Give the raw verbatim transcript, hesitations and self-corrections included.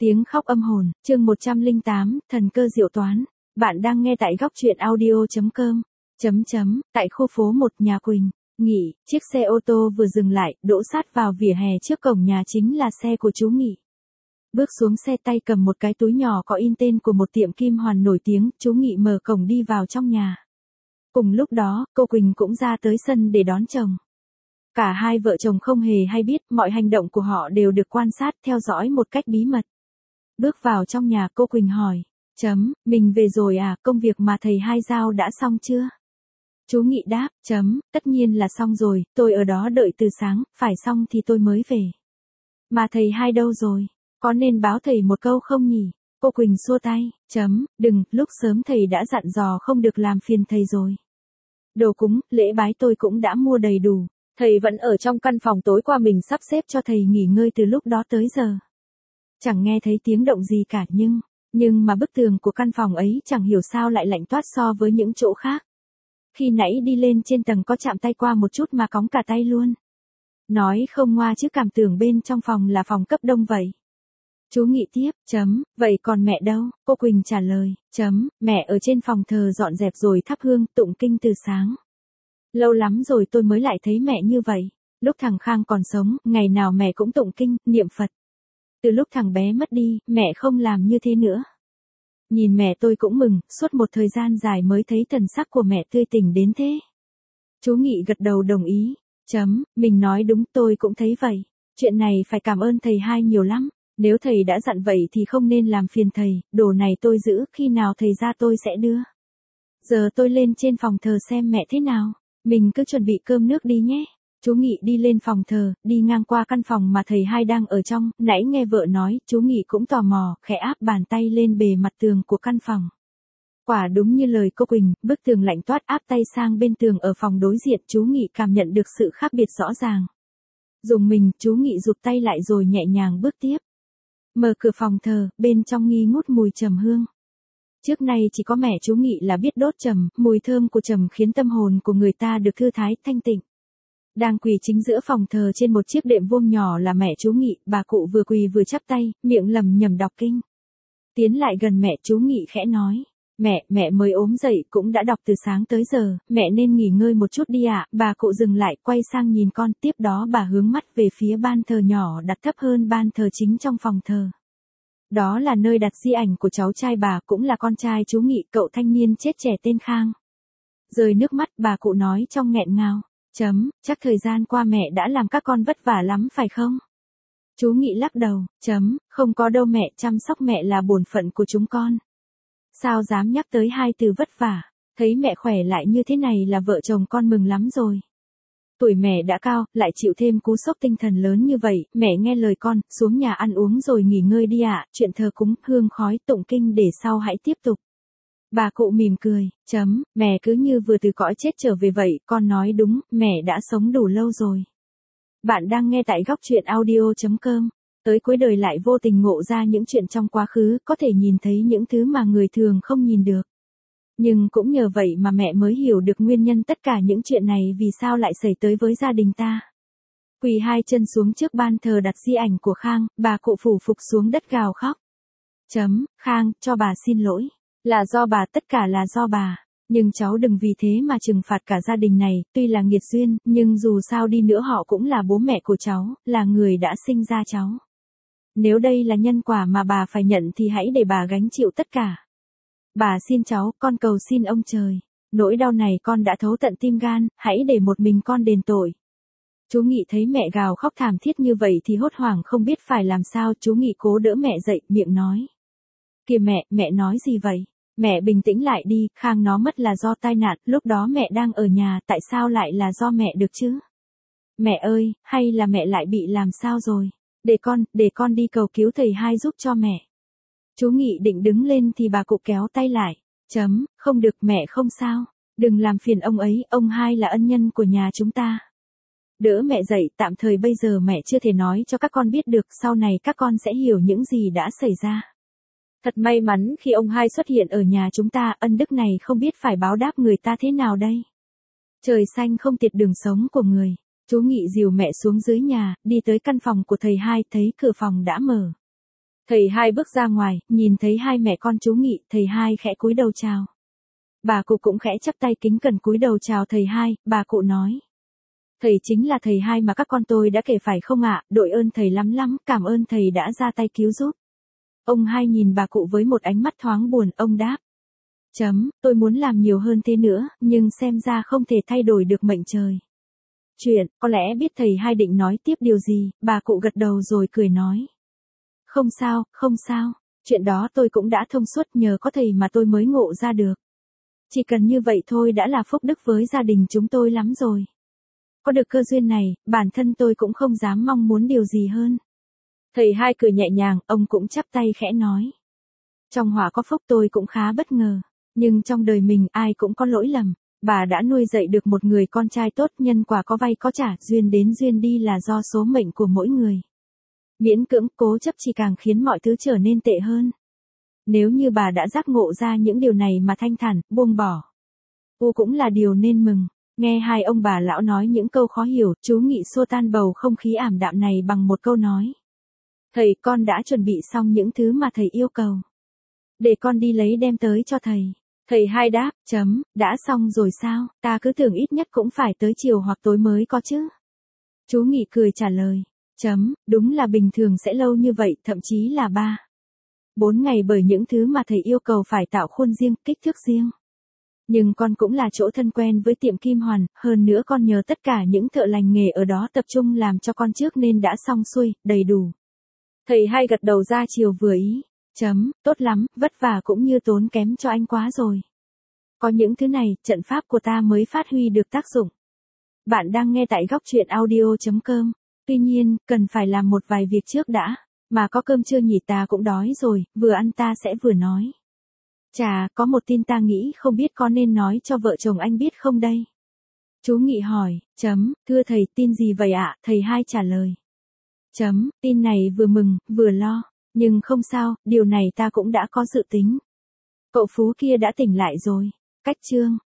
Tiếng khóc âm hồn, chương một trăm lẻ tám, thần cơ diệu toán. Bạn đang nghe tại góc truyện audio.com. Chấm chấm, tại khu phố một nhà Quỳnh, Nghị, chiếc xe ô tô vừa dừng lại, đỗ sát vào vỉa hè trước cổng nhà chính là xe của chú Nghị. Bước xuống xe tay cầm một cái túi nhỏ có in tên của một tiệm kim hoàn nổi tiếng, chú Nghị mở cổng đi vào trong nhà. Cùng lúc đó, cô Quỳnh cũng ra tới sân để đón chồng. Cả hai vợ chồng không hề hay biết, mọi hành động của họ đều được quan sát, theo dõi một cách bí mật. Bước vào trong nhà, cô Quỳnh hỏi, chấm, mình về rồi à, công việc mà thầy hai giao đã xong chưa? Chú Nghị đáp, chấm, tất nhiên là xong rồi, tôi ở đó đợi từ sáng, phải xong thì tôi mới về. Mà thầy hai đâu rồi? Có nên báo thầy một câu không nhỉ? Cô Quỳnh xua tay, chấm, đừng, lúc sớm thầy đã dặn dò không được làm phiền thầy rồi. Đồ cúng, lễ bái tôi cũng đã mua đầy đủ, thầy vẫn ở trong căn phòng tối qua mình sắp xếp cho thầy nghỉ ngơi từ lúc đó tới giờ. Chẳng nghe thấy tiếng động gì cả nhưng, nhưng mà bức tường của căn phòng ấy chẳng hiểu sao lại lạnh toát so với những chỗ khác. Khi nãy đi lên trên tầng có chạm tay qua một chút mà cóng cả tay luôn. Nói không ngoa chứ cảm tưởng bên trong phòng là phòng cấp đông vậy. Chú Nghị tiếp, chấm, vậy còn mẹ đâu? Cô Quỳnh trả lời, chấm, mẹ ở trên phòng thờ dọn dẹp rồi thắp hương tụng kinh từ sáng. Lâu lắm rồi tôi mới lại thấy mẹ như vậy. Lúc thằng Khang còn sống, ngày nào mẹ cũng tụng kinh, niệm Phật. Từ lúc thằng bé mất đi, mẹ không làm như thế nữa. Nhìn mẹ tôi cũng mừng, suốt một thời gian dài mới thấy thần sắc của mẹ tươi tỉnh đến thế. Chú Nghị gật đầu đồng ý, chấm, mình nói đúng tôi cũng thấy vậy. Chuyện này phải cảm ơn thầy hai nhiều lắm. Nếu thầy đã dặn vậy thì không nên làm phiền thầy, đồ này tôi giữ, khi nào thầy ra tôi sẽ đưa. Giờ tôi lên trên phòng thờ xem mẹ thế nào, mình cứ chuẩn bị cơm nước đi nhé. Chú Nghị đi lên phòng thờ, đi ngang qua căn phòng mà thầy hai đang ở trong, nãy nghe vợ nói, chú Nghị cũng tò mò, khẽ áp bàn tay lên bề mặt tường của căn phòng. Quả đúng như lời cô Quỳnh, bức tường lạnh toát áp tay sang bên tường ở phòng đối diện, chú Nghị cảm nhận được sự khác biệt rõ ràng. Dùng mình, chú Nghị rụt tay lại rồi nhẹ nhàng bước tiếp. Mở cửa phòng thờ, bên trong nghi ngút mùi trầm hương. Trước nay chỉ có mẹ chú Nghị là biết đốt trầm, mùi thơm của trầm khiến tâm hồn của người ta được thư thái, thanh tịnh. Đang quỳ chính giữa phòng thờ trên một chiếc đệm vuông nhỏ là mẹ chú Nghị, bà cụ vừa quỳ vừa chắp tay, miệng lẩm nhẩm đọc kinh. Tiến lại gần mẹ chú Nghị khẽ nói, mẹ, mẹ mới ốm dậy cũng đã đọc từ sáng tới giờ, mẹ nên nghỉ ngơi một chút đi ạ. Bà cụ dừng lại, quay sang nhìn con, tiếp đó bà hướng mắt về phía ban thờ nhỏ đặt thấp hơn ban thờ chính trong phòng thờ. Đó là nơi đặt di ảnh của cháu trai bà, cũng là con trai chú Nghị, cậu thanh niên chết trẻ tên Khang. Rơi nước mắt, bà cụ nói trong nghẹn ngào, chấm, chắc thời gian qua mẹ đã làm các con vất vả lắm phải không? Chú Nghị lắc đầu, chấm, không có đâu mẹ, chăm sóc mẹ là bổn phận của chúng con. Sao dám nhắc tới hai từ vất vả, thấy mẹ khỏe lại như thế này là vợ chồng con mừng lắm rồi. Tuổi mẹ đã cao, lại chịu thêm cú sốc tinh thần lớn như vậy, mẹ nghe lời con, xuống nhà ăn uống rồi nghỉ ngơi đi ạ, chuyện thờ cúng, hương khói, tụng kinh để sau hãy tiếp tục. Bà cụ mỉm cười, chấm, mẹ cứ như vừa từ cõi chết trở về vậy, con nói đúng, mẹ đã sống đủ lâu rồi. Bạn đang nghe tại góc truyện audio.com. Tới cuối đời lại vô tình ngộ ra những chuyện trong quá khứ, có thể nhìn thấy những thứ mà người thường không nhìn được. Nhưng cũng nhờ vậy mà mẹ mới hiểu được nguyên nhân tất cả những chuyện này vì sao lại xảy tới với gia đình ta. Quỳ hai chân xuống trước ban thờ đặt di ảnh của Khang, bà cụ phủ phục xuống đất gào khóc. Chấm, Khang, cho bà xin lỗi. Là do bà, tất cả là do bà. Nhưng cháu đừng vì thế mà trừng phạt cả gia đình này, tuy là nghiệt duyên, nhưng dù sao đi nữa họ cũng là bố mẹ của cháu, là người đã sinh ra cháu. Nếu đây là nhân quả mà bà phải nhận thì hãy để bà gánh chịu tất cả. Bà xin cháu, con cầu xin ông trời. Nỗi đau này con đã thấu tận tim gan, hãy để một mình con đền tội. Chú Nghị thấy mẹ gào khóc thảm thiết như vậy thì hốt hoảng không biết phải làm sao, chú Nghị cố đỡ mẹ dậy, miệng nói. Kìa mẹ, mẹ nói gì vậy? Mẹ bình tĩnh lại đi, Khang nó mất là do tai nạn, lúc đó mẹ đang ở nhà, tại sao lại là do mẹ được chứ? Mẹ ơi, hay là mẹ lại bị làm sao rồi? Để con, để con đi cầu cứu thầy hai giúp cho mẹ. Chú Nghị định đứng lên thì bà cụ kéo tay lại. Chấm, không được mẹ không sao. Đừng làm phiền ông ấy, ông hai là ân nhân của nhà chúng ta. Đỡ mẹ dậy, tạm thời bây giờ mẹ chưa thể nói cho các con biết được, sau này các con sẽ hiểu những gì đã xảy ra. Thật may mắn khi ông hai xuất hiện ở nhà chúng ta, ân đức này không biết phải báo đáp người ta thế nào đây. Trời xanh không tiệt đường sống của người. Chú Nghị dìu mẹ xuống dưới nhà, đi tới căn phòng của thầy hai, thấy cửa phòng đã mở. Thầy hai bước ra ngoài, nhìn thấy hai mẹ con chú Nghị, thầy hai khẽ cúi đầu chào. Bà cụ cũng khẽ chắp tay kính cẩn cúi đầu chào thầy hai, bà cụ nói. Thầy chính là thầy hai mà các con tôi đã kể phải không ạ, đội ơn thầy lắm lắm, cảm ơn thầy đã ra tay cứu giúp. Ông hai nhìn bà cụ với một ánh mắt thoáng buồn, ông đáp. Chấm, tôi muốn làm nhiều hơn thế nữa, nhưng xem ra không thể thay đổi được mệnh trời. Chuyện, có lẽ biết thầy hai định nói tiếp điều gì, bà cụ gật đầu rồi cười nói. Không sao, không sao, chuyện đó tôi cũng đã thông suốt, nhờ có thầy mà tôi mới ngộ ra được. Chỉ cần như vậy thôi đã là phúc đức với gia đình chúng tôi lắm rồi. Có được cơ duyên này, bản thân tôi cũng không dám mong muốn điều gì hơn. Thầy hai cười nhẹ nhàng, ông cũng chắp tay khẽ nói. Trong họa có phúc tôi cũng khá bất ngờ, nhưng trong đời mình ai cũng có lỗi lầm. Bà đã nuôi dạy được một người con trai tốt, nhân quả có vay có trả, duyên đến duyên đi là do số mệnh của mỗi người. Miễn cưỡng, cố chấp chỉ càng khiến mọi thứ trở nên tệ hơn. Nếu như bà đã giác ngộ ra những điều này mà thanh thản, buông bỏ, u cũng là điều nên mừng. Nghe hai ông bà lão nói những câu khó hiểu, chú Nghị xua tan bầu không khí ảm đạm này bằng một câu nói. Thầy, con đã chuẩn bị xong những thứ mà thầy yêu cầu. Để con đi lấy đem tới cho thầy. Thầy hai đáp, chấm, đã xong rồi sao, ta cứ tưởng ít nhất cũng phải tới chiều hoặc tối mới có chứ. Chú Nghị cười trả lời, chấm, đúng là bình thường sẽ lâu như vậy, thậm chí là ba. Bốn ngày bởi những thứ mà thầy yêu cầu phải tạo khuôn riêng, kích thước riêng. Nhưng con cũng là chỗ thân quen với tiệm Kim Hoàn, hơn nữa con nhờ tất cả những thợ lành nghề ở đó tập trung làm cho con trước nên đã xong xuôi, đầy đủ. Thầy hai gật đầu ra chiều vừa ý, chấm, tốt lắm, vất vả cũng như tốn kém cho anh quá rồi. Có những thứ này, trận pháp của ta mới phát huy được tác dụng. Bạn đang nghe tại góc truyện audio chấm com. Tuy nhiên, cần phải làm một vài việc trước đã. Mà có cơm chưa nhỉ, ta cũng đói rồi, vừa ăn ta sẽ vừa nói. Chà, có một tin ta nghĩ không biết có nên nói cho vợ chồng anh biết không đây? Chú Nghị hỏi, chấm, thưa thầy, tin gì vậy ạ? Thầy hai trả lời. Chấm, tin này vừa mừng, vừa lo. Nhưng không sao, điều này ta cũng đã có dự tính. Cậu Phú kia đã tỉnh lại rồi. Cách chương.